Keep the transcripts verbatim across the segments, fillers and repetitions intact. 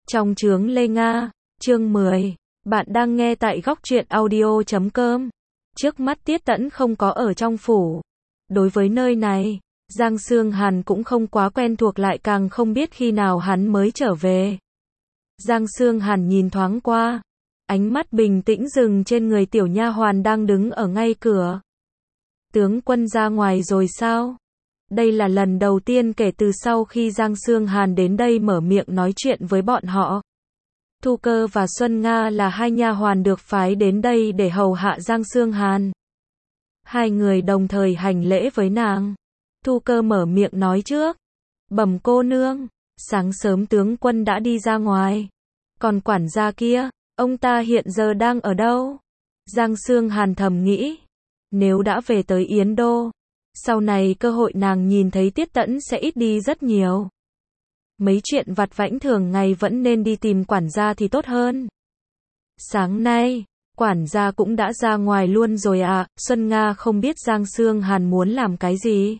Trong chướng Lê Nga, chương mười. Bạn đang nghe tại góc truyện audio chấm com. Trước mắt Tiết Tẫn không có ở trong phủ. Đối với nơi này, Giang Sương Hàn cũng không quá quen thuộc, lại càng không biết khi nào hắn mới trở về. Giang Sương Hàn nhìn thoáng qua, ánh mắt bình tĩnh dừng trên người tiểu nha hoàn đang đứng ở ngay cửa. Tướng quân ra ngoài rồi sao? Đây là lần đầu tiên kể từ sau khi Giang Sương Hàn đến đây mở miệng nói chuyện với bọn họ. Thu Cơ và Xuân Nga là hai nha hoàn được phái đến đây để hầu hạ Giang Sương Hàn. Hai người đồng thời hành lễ với nàng. Thu Cơ mở miệng nói trước. Bẩm cô nương, sáng sớm tướng quân đã đi ra ngoài. Còn quản gia kia, ông ta hiện giờ đang ở đâu? Giang Sương Hàn thầm nghĩ. Nếu đã về tới Yến Đô, sau này cơ hội nàng nhìn thấy Tiết Tẫn sẽ ít đi rất nhiều. Mấy chuyện vặt vãnh thường ngày vẫn nên đi tìm quản gia thì tốt hơn. Sáng nay, quản gia cũng đã ra ngoài luôn rồi à? Xuân Nga không biết Giang Sương Hàn muốn làm cái gì.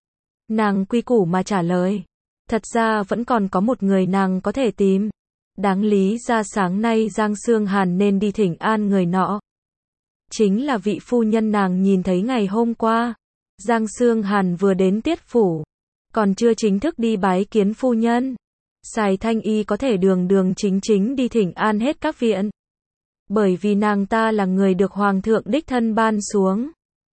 Nàng quy củ mà trả lời. Thật ra vẫn còn có một người nàng có thể tìm. Đáng lý ra sáng nay Giang Sương Hàn nên đi thỉnh an người nọ. Chính là vị phu nhân nàng nhìn thấy ngày hôm qua. Giang Sương Hàn vừa đến Tiết phủ, còn chưa chính thức đi bái kiến phu nhân. Sài Thanh Y có thể đường đường chính chính đi thỉnh an hết các viện. Bởi vì nàng ta là người được Hoàng thượng đích thân ban xuống.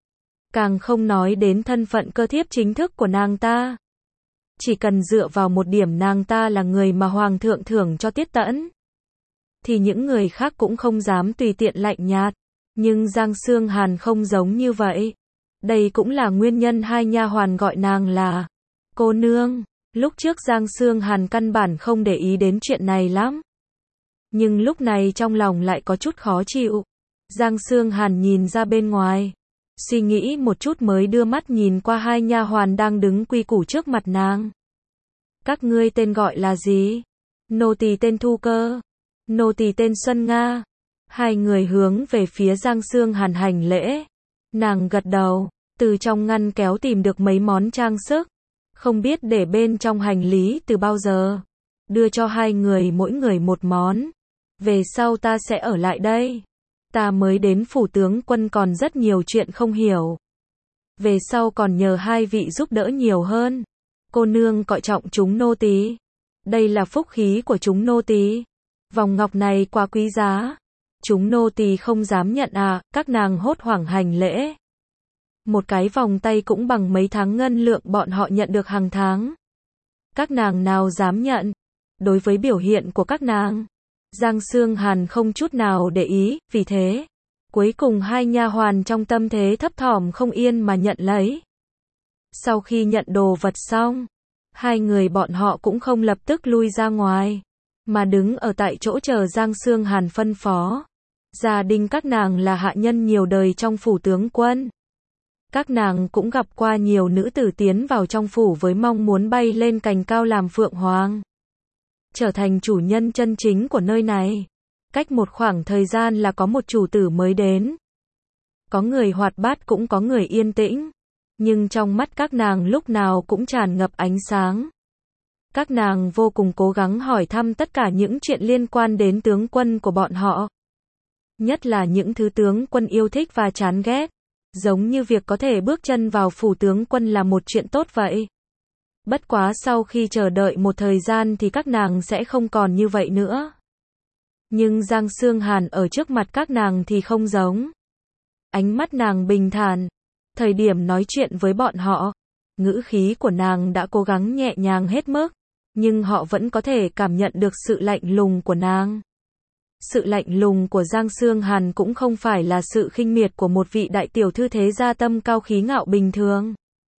Càng không nói đến thân phận cơ thiếp chính thức của nàng ta. Chỉ cần dựa vào một điểm nàng ta là người mà Hoàng thượng thưởng cho Tiết Tẫn, thì những người khác cũng không dám tùy tiện lạnh nhạt. Nhưng Giang Sương Hàn không giống như vậy. Đây cũng là nguyên nhân hai nha hoàn gọi nàng là cô nương. Lúc trước Giang Sương Hàn căn bản không để ý đến chuyện này lắm. Nhưng lúc này trong lòng lại có chút khó chịu. Giang Sương Hàn nhìn ra bên ngoài, suy nghĩ một chút mới đưa mắt nhìn qua hai nha hoàn đang đứng quy củ trước mặt nàng. Các ngươi tên gọi là gì? Nô tỳ tên Thu Cơ. Nô tỳ tên Xuân Nga. Hai người hướng về phía Giang Sương Hàn hành lễ. Nàng gật đầu, từ trong ngăn kéo tìm được mấy món trang sức, không biết để bên trong hành lý từ bao giờ. Đưa cho hai người mỗi người một món. Về sau ta sẽ ở lại đây. Ta mới đến phủ tướng quân còn rất nhiều chuyện không hiểu. Về sau còn nhờ hai vị giúp đỡ nhiều hơn. Cô nương coi trọng chúng nô tỳ. Đây là phúc khí của chúng nô tỳ. Vòng ngọc này quá quý giá. Chúng nô tỳ không dám nhận à? Các nàng hốt hoảng hành lễ. Một cái vòng tay cũng bằng mấy tháng ngân lượng bọn họ nhận được hàng tháng. Các nàng nào dám nhận? Đối với biểu hiện của các nàng, Giang Sương Hàn không chút nào để ý, vì thế, cuối cùng hai nha hoàn trong tâm thế thấp thỏm không yên mà nhận lấy. Sau khi nhận đồ vật xong, hai người bọn họ cũng không lập tức lui ra ngoài, mà đứng ở tại chỗ chờ Giang Sương Hàn phân phó. Gia đình các nàng là hạ nhân nhiều đời trong phủ tướng quân. Các nàng cũng gặp qua nhiều nữ tử tiến vào trong phủ với mong muốn bay lên cành cao làm phượng hoàng, trở thành chủ nhân chân chính của nơi này. Cách một khoảng thời gian là có một chủ tử mới đến. Có người hoạt bát cũng có người yên tĩnh, nhưng trong mắt các nàng lúc nào cũng tràn ngập ánh sáng. Các nàng vô cùng cố gắng hỏi thăm tất cả những chuyện liên quan đến tướng quân của bọn họ. Nhất là những thứ tướng quân yêu thích và chán ghét. Giống như việc có thể bước chân vào phủ tướng quân là một chuyện tốt vậy. Bất quá sau khi chờ đợi một thời gian thì các nàng sẽ không còn như vậy nữa. Nhưng Giang Sương Hàn ở trước mặt các nàng thì không giống. Ánh mắt nàng bình thản. Thời điểm nói chuyện với bọn họ, ngữ khí của nàng đã cố gắng nhẹ nhàng hết mức, nhưng họ vẫn có thể cảm nhận được sự lạnh lùng của nàng. Sự lạnh lùng của Giang Sương Hàn cũng không phải là sự khinh miệt của một vị đại tiểu thư thế gia tâm cao khí ngạo bình thường,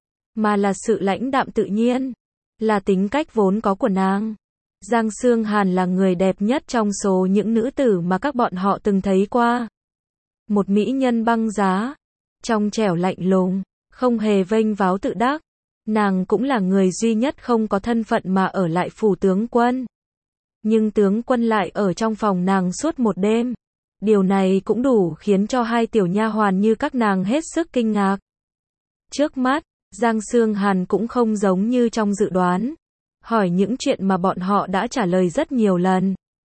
mà là sự lãnh đạm tự nhiên, là tính cách vốn có của nàng. Giang Sương Hàn là người đẹp nhất trong số những nữ tử mà các bọn họ từng thấy qua. Một mỹ nhân băng giá, trong trẻo lạnh lùng, không hề vênh váo tự đắc. Nàng cũng là người duy nhất không có thân phận mà ở lại phủ tướng quân. Nhưng tướng quân lại ở trong phòng nàng suốt một đêm. Điều này cũng đủ khiến cho hai tiểu nha hoàn như các nàng hết sức kinh ngạc. Trước mắt, Giang Sương Hàn cũng không giống như trong dự đoán. Hỏi những chuyện mà bọn họ đã trả lời rất nhiều lần.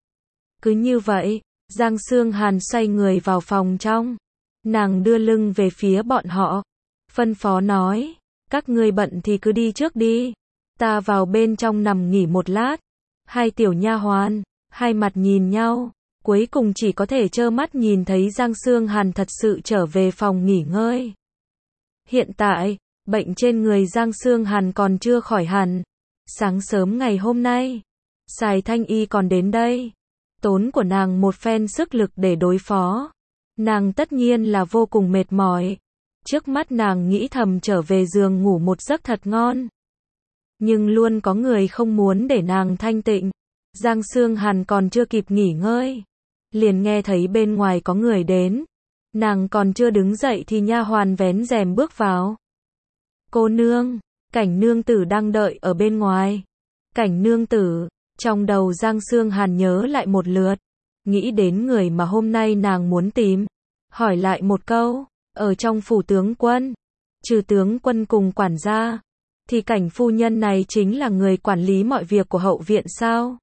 Cứ như vậy, Giang Sương Hàn xoay người vào phòng trong. Nàng đưa lưng về phía bọn họ. Phân phó nói, các ngươi bận thì cứ đi trước đi. Ta vào bên trong nằm nghỉ một lát. Hai tiểu nha hoàn, hai mặt nhìn nhau. Cuối cùng chỉ có thể trơ mắt nhìn thấy Giang Sương Hàn thật sự trở về phòng nghỉ ngơi. Hiện tại, bệnh trên người Giang Sương Hàn còn chưa khỏi hẳn. Sáng sớm ngày hôm nay, Sài Thanh Y còn đến đây. Tốn của nàng một phen sức lực để đối phó. Nàng tất nhiên là vô cùng mệt mỏi. Trước mắt nàng nghĩ thầm trở về giường ngủ một giấc thật ngon. Nhưng luôn có người không muốn để nàng thanh tịnh. Giang Sương Hàn còn chưa kịp nghỉ ngơi, liền nghe thấy bên ngoài có người đến. Nàng còn chưa đứng dậy thì nha hoàn vén rèm bước vào. Cô nương, Cảnh nương tử đang đợi ở bên ngoài. Cảnh nương tử, trong đầu Giang Sương Hàn nhớ lại một lượt, nghĩ đến người mà hôm nay nàng muốn tìm, hỏi lại một câu, ở trong phủ tướng quân, trừ tướng quân cùng quản gia, thì Cảnh phu nhân này chính là người quản lý mọi việc của hậu viện sao?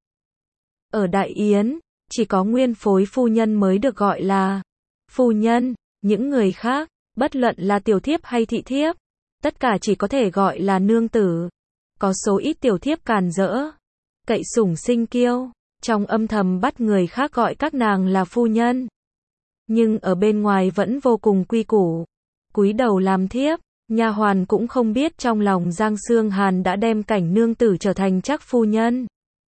Ở Đại Yến, chỉ có nguyên phối phu nhân mới được gọi là phu nhân, những người khác, bất luận là tiểu thiếp hay thị thiếp, tất cả chỉ có thể gọi là nương tử. Có số ít tiểu thiếp càn rỡ, cậy sủng sinh kiêu, trong âm thầm bắt người khác gọi các nàng là phu nhân. Nhưng ở bên ngoài vẫn vô cùng quy củ, cúi đầu làm thiếp. Nha hoàn cũng không biết trong lòng Giang Sương Hàn đã đem Cảnh nương tử trở thành chắc phu nhân.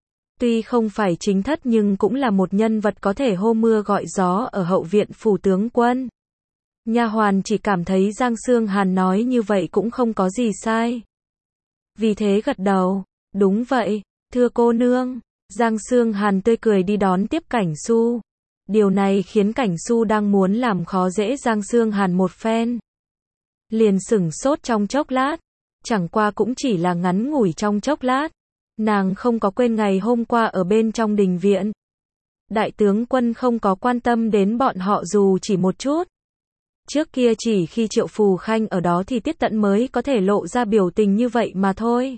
Tuy không phải chính thất nhưng cũng là một nhân vật có thể hô mưa gọi gió ở hậu viện phủ tướng quân. Nha hoàn chỉ cảm thấy Giang Sương Hàn nói như vậy cũng không có gì sai. Vì thế gật đầu, đúng vậy, thưa cô nương. Giang Sương Hàn tươi cười đi đón tiếp Cảnh Xu. Điều này khiến Cảnh Xu đang muốn làm khó dễ Giang Sương Hàn một phen. Liền sửng sốt trong chốc lát, chẳng qua cũng chỉ là ngắn ngủi trong chốc lát. Nàng không có quên ngày hôm qua ở bên trong đình viện. Đại tướng quân không có quan tâm đến bọn họ dù chỉ một chút. Trước kia chỉ khi Triệu Phù Khanh ở đó thì Tiết Tẫn mới có thể lộ ra biểu tình như vậy mà thôi.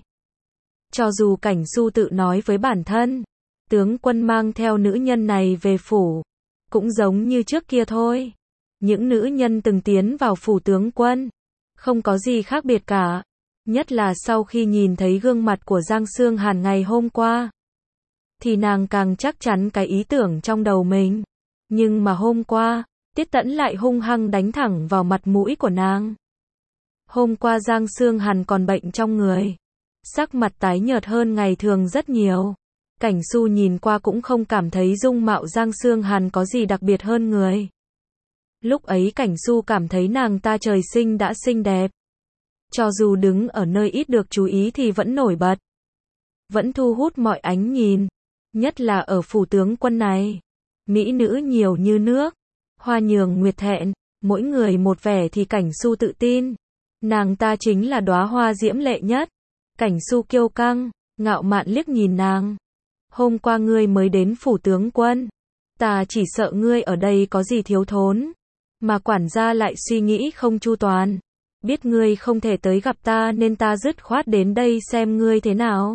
Cho dù Cảnh Xu tự nói với bản thân, tướng quân mang theo nữ nhân này về phủ, cũng giống như trước kia thôi. Những nữ nhân từng tiến vào phủ tướng quân, không có gì khác biệt cả. Nhất là sau khi nhìn thấy gương mặt của Giang Sương Hàn ngày hôm qua, thì nàng càng chắc chắn cái ý tưởng trong đầu mình. Nhưng mà hôm qua, Tiết Tẫn lại hung hăng đánh thẳng vào mặt mũi của nàng. Hôm qua Giang Sương Hàn còn bệnh trong người, sắc mặt tái nhợt hơn ngày thường rất nhiều. Cảnh Xu nhìn qua cũng không cảm thấy dung mạo Giang Sương Hàn có gì đặc biệt hơn người. Lúc ấy Cảnh Xu cảm thấy nàng ta trời sinh đã xinh đẹp. Cho dù đứng ở nơi ít được chú ý thì vẫn nổi bật. Vẫn thu hút mọi ánh nhìn. Nhất là ở phủ tướng quân này. Mỹ nữ nhiều như nước. Hoa nhường nguyệt thẹn. Mỗi người một vẻ thì Cảnh Xu tự tin. Nàng ta chính là đóa hoa diễm lệ nhất. Cảnh Xu kiêu căng, ngạo mạn liếc nhìn nàng. Hôm qua ngươi mới đến phủ tướng quân. Ta chỉ sợ ngươi ở đây có gì thiếu thốn. Mà quản gia lại suy nghĩ không chu toàn. Biết ngươi không thể tới gặp ta nên ta dứt khoát đến đây xem ngươi thế nào.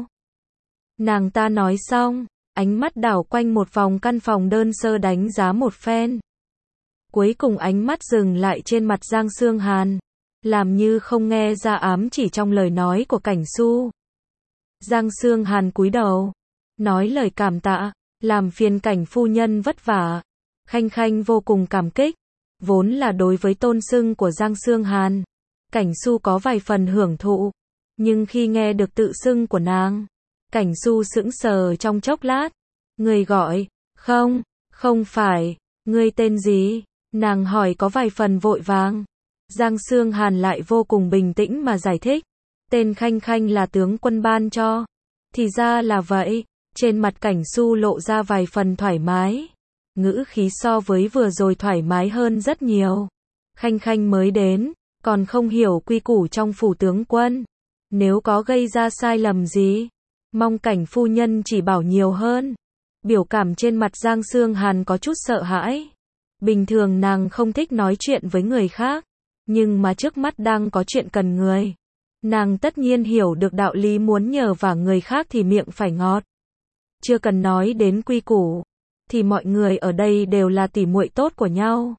Nàng ta nói xong, ánh mắt đảo quanh một vòng căn phòng đơn sơ đánh giá một phen. Cuối cùng ánh mắt dừng lại trên mặt Giang Sương Hàn, làm như không nghe ra ám chỉ trong lời nói của Cảnh Xu. Giang Sương Hàn cúi đầu, nói lời cảm tạ, làm phiền Cảnh phu nhân vất vả. Khanh Khanh vô cùng cảm kích, vốn là đối với tôn xưng của Giang Sương Hàn. Cảnh Xu có vài phần hưởng thụ, nhưng khi nghe được tự xưng của nàng, Cảnh Xu sững sờ trong chốc lát. Người gọi, không, không phải, ngươi tên gì? Nàng hỏi có vài phần vội vàng. Giang Sương Hàn lại vô cùng bình tĩnh mà giải thích. Tên Khanh Khanh là tướng quân ban cho. Thì ra là vậy, trên mặt Cảnh Xu lộ ra vài phần thoải mái. Ngữ khí so với vừa rồi thoải mái hơn rất nhiều. Khanh Khanh mới đến, còn không hiểu quy củ trong phủ tướng quân. Nếu có gây ra sai lầm gì, mong Cảnh phu nhân chỉ bảo nhiều hơn. Biểu cảm trên mặt Giang Sương Hàn có chút sợ hãi. Bình thường nàng không thích nói chuyện với người khác, nhưng mà trước mắt đang có chuyện cần người. Nàng tất nhiên hiểu được đạo lý muốn nhờ vả người khác thì miệng phải ngọt. Chưa cần nói đến quy củ, thì mọi người ở đây đều là tỉ muội tốt của nhau.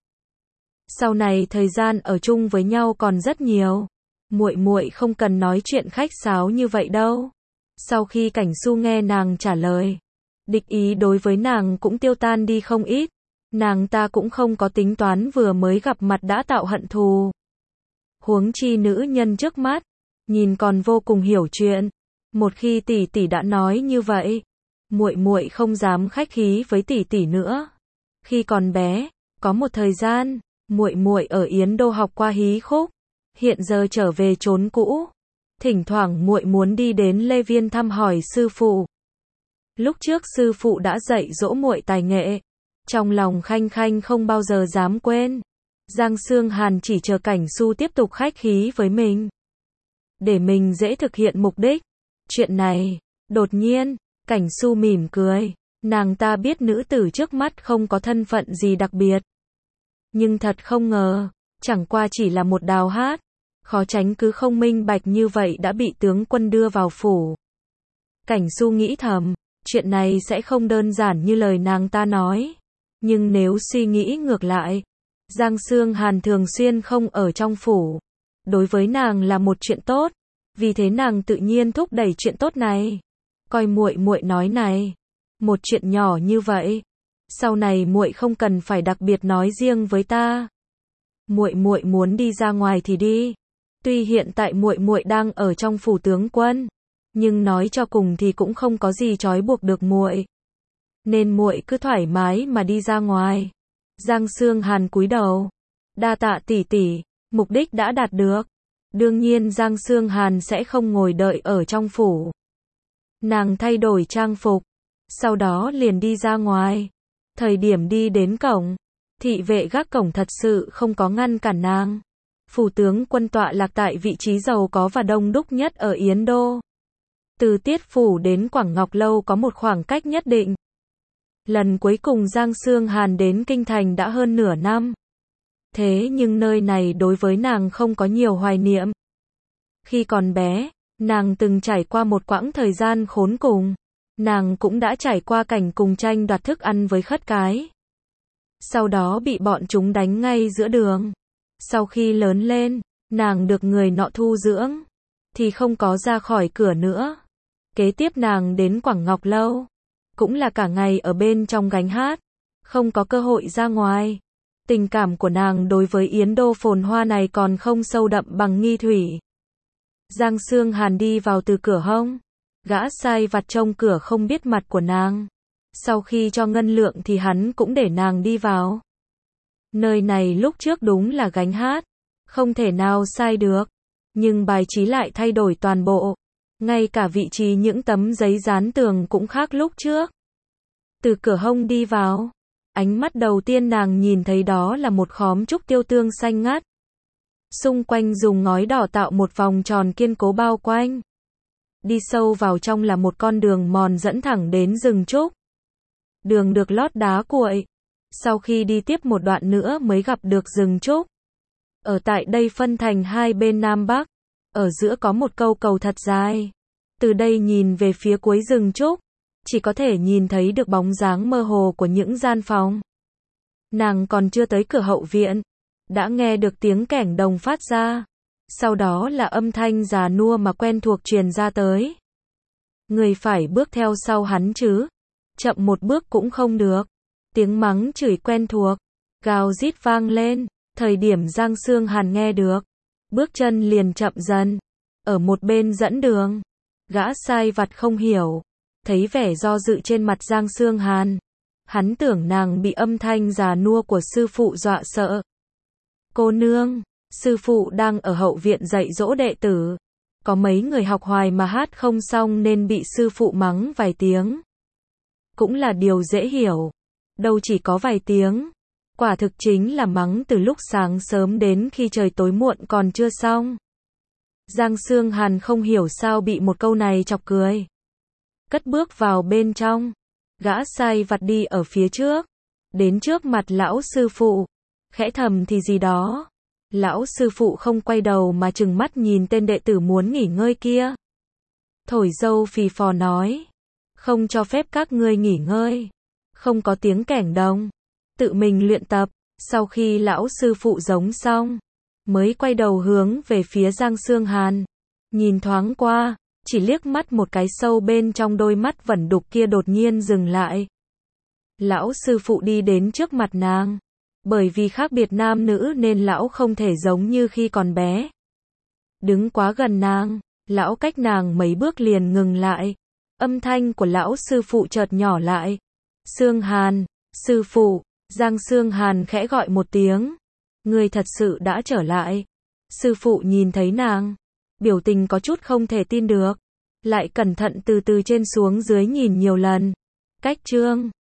Sau này thời gian ở chung với nhau còn rất nhiều. Muội muội không cần nói chuyện khách sáo như vậy đâu. Sau khi Cảnh Xu nghe nàng trả lời, địch ý đối với nàng cũng tiêu tan đi không ít. Nàng ta cũng không có tính toán vừa mới gặp mặt đã tạo hận thù. Huống chi nữ nhân trước mắt, nhìn còn vô cùng hiểu chuyện. Một khi tỷ tỷ đã nói như vậy, muội muội không dám khách khí với tỷ tỷ nữa. Khi còn bé, có một thời gian, muội muội ở Yến Đô học qua hí khúc, hiện giờ trở về chốn cũ, thỉnh thoảng muội muốn đi đến Lê Viên thăm hỏi sư phụ. Lúc trước sư phụ đã dạy dỗ muội tài nghệ, trong lòng Khanh Khanh không bao giờ dám quên. Giang Sương Hàn chỉ chờ Cảnh Xu tiếp tục khách khí với mình, để mình dễ thực hiện mục đích. Chuyện này, đột nhiên, Cảnh Xu mỉm cười, nàng ta biết nữ tử trước mắt không có thân phận gì đặc biệt. Nhưng thật không ngờ, chẳng qua chỉ là một đào hát, khó tránh cứ không minh bạch như vậy đã bị tướng quân đưa vào phủ. Cảnh Xu nghĩ thầm, chuyện này sẽ không đơn giản như lời nàng ta nói. Nhưng nếu suy nghĩ ngược lại, Giang Sương Hàn thường xuyên không ở trong phủ, đối với nàng là một chuyện tốt, vì thế nàng tự nhiên thúc đẩy chuyện tốt này. Coi muội muội nói này, một chuyện nhỏ như vậy, sau này muội không cần phải đặc biệt nói riêng với ta. Muội muội muốn đi ra ngoài thì đi. Tuy hiện tại muội muội đang ở trong phủ tướng quân, nhưng nói cho cùng thì cũng không có gì trói buộc được muội. Nên muội cứ thoải mái mà đi ra ngoài. Giang Sương Hàn cúi đầu, đa tạ tỷ tỷ, mục đích đã đạt được. Đương nhiên Giang Sương Hàn sẽ không ngồi đợi ở trong phủ. Nàng thay đổi trang phục, sau đó liền đi ra ngoài. Thời điểm đi đến cổng, thị vệ gác cổng thật sự không có ngăn cản nàng. Phủ tướng quân tọa lạc tại vị trí giàu có và đông đúc nhất ở Yến Đô. Từ Tiết Phủ đến Quảng Ngọc Lâu có một khoảng cách nhất định. Lần cuối cùng Giang Sương Hàn đến Kinh Thành đã hơn nửa năm. Thế nhưng nơi này đối với nàng không có nhiều hoài niệm. Khi còn bé, nàng từng trải qua một quãng thời gian khốn cùng. Nàng cũng đã trải qua cảnh cùng tranh đoạt thức ăn với khất cái. Sau đó bị bọn chúng đánh ngay giữa đường. Sau khi lớn lên, nàng được người nọ thu dưỡng, thì không có ra khỏi cửa nữa. Kế tiếp nàng đến Quảng Ngọc Lâu, cũng là cả ngày ở bên trong gánh hát, không có cơ hội ra ngoài. Tình cảm của nàng đối với Yến Đô phồn hoa này còn không sâu đậm bằng Nghi Thủy. Giang Sương Hàn đi vào từ cửa hông, gã sai vặt trông cửa không biết mặt của nàng. Sau khi cho ngân lượng thì hắn cũng để nàng đi vào. Nơi này lúc trước đúng là gánh hát, không thể nào sai được, nhưng bài trí lại thay đổi toàn bộ. Ngay cả vị trí những tấm giấy dán tường cũng khác lúc trước. Từ cửa hông đi vào, ánh mắt đầu tiên nàng nhìn thấy đó là một khóm trúc tiêu tương xanh ngắt. Xung quanh dùng ngói đỏ tạo một vòng tròn kiên cố bao quanh. Đi sâu vào trong là một con đường mòn dẫn thẳng đến rừng trúc. Đường được lót đá cuội. Sau khi đi tiếp một đoạn nữa mới gặp được rừng trúc. Ở tại đây phân thành hai bên Nam Bắc. Ở giữa có một câu cầu thật dài. Từ đây nhìn về phía cuối rừng trúc, chỉ có thể nhìn thấy được bóng dáng mơ hồ của những gian phòng. Nàng còn chưa tới cửa hậu viện, đã nghe được tiếng kẻng đồng phát ra. Sau đó là âm thanh già nua mà quen thuộc truyền ra tới. Người phải bước theo sau hắn chứ. Chậm một bước cũng không được. Tiếng mắng chửi quen thuộc, gào rít vang lên. Thời điểm Giang Sương Hàn nghe được, bước chân liền chậm dần. Ở một bên dẫn đường, gã sai vặt không hiểu, thấy vẻ do dự trên mặt Giang Sương Hàn. Hắn tưởng nàng bị âm thanh già nua của sư phụ dọa sợ. Cô nương, sư phụ đang ở hậu viện dạy dỗ đệ tử. Có mấy người học hoài mà hát không xong nên bị sư phụ mắng vài tiếng. Cũng là điều dễ hiểu. Đâu chỉ có vài tiếng. Quả thực chính là mắng từ lúc sáng sớm đến khi trời tối muộn còn chưa xong. Giang Sương Hàn không hiểu sao bị một câu này chọc cười. Cất bước vào bên trong. Gã sai vặt đi ở phía trước. Đến trước mặt lão sư phụ. Khẽ thầm thì gì đó. Lão sư phụ không quay đầu mà trừng mắt nhìn tên đệ tử muốn nghỉ ngơi kia. Thổi dâu phì phò nói. Không cho phép các ngươi nghỉ ngơi. không có tiếng kẻng đồng. Tự mình luyện tập, sau khi lão sư phụ giống xong, mới quay đầu hướng về phía Giang Sương Hàn. Nhìn thoáng qua, chỉ liếc mắt một cái sâu bên trong đôi mắt vẩn đục kia đột nhiên dừng lại. Lão sư phụ đi đến trước mặt nàng. Bởi vì khác biệt nam nữ nên lão không thể giống như khi còn bé. Đứng quá gần nàng, lão cách nàng mấy bước liền ngừng lại. Âm thanh của lão sư phụ chợt nhỏ lại. Sương Hàn, sư phụ, Giang Sương Hàn khẽ gọi một tiếng. Người thật sự đã trở lại. Sư phụ nhìn thấy nàng, biểu tình có chút không thể tin được. Lại cẩn thận từ từ trên xuống dưới nhìn nhiều lần. Cách chương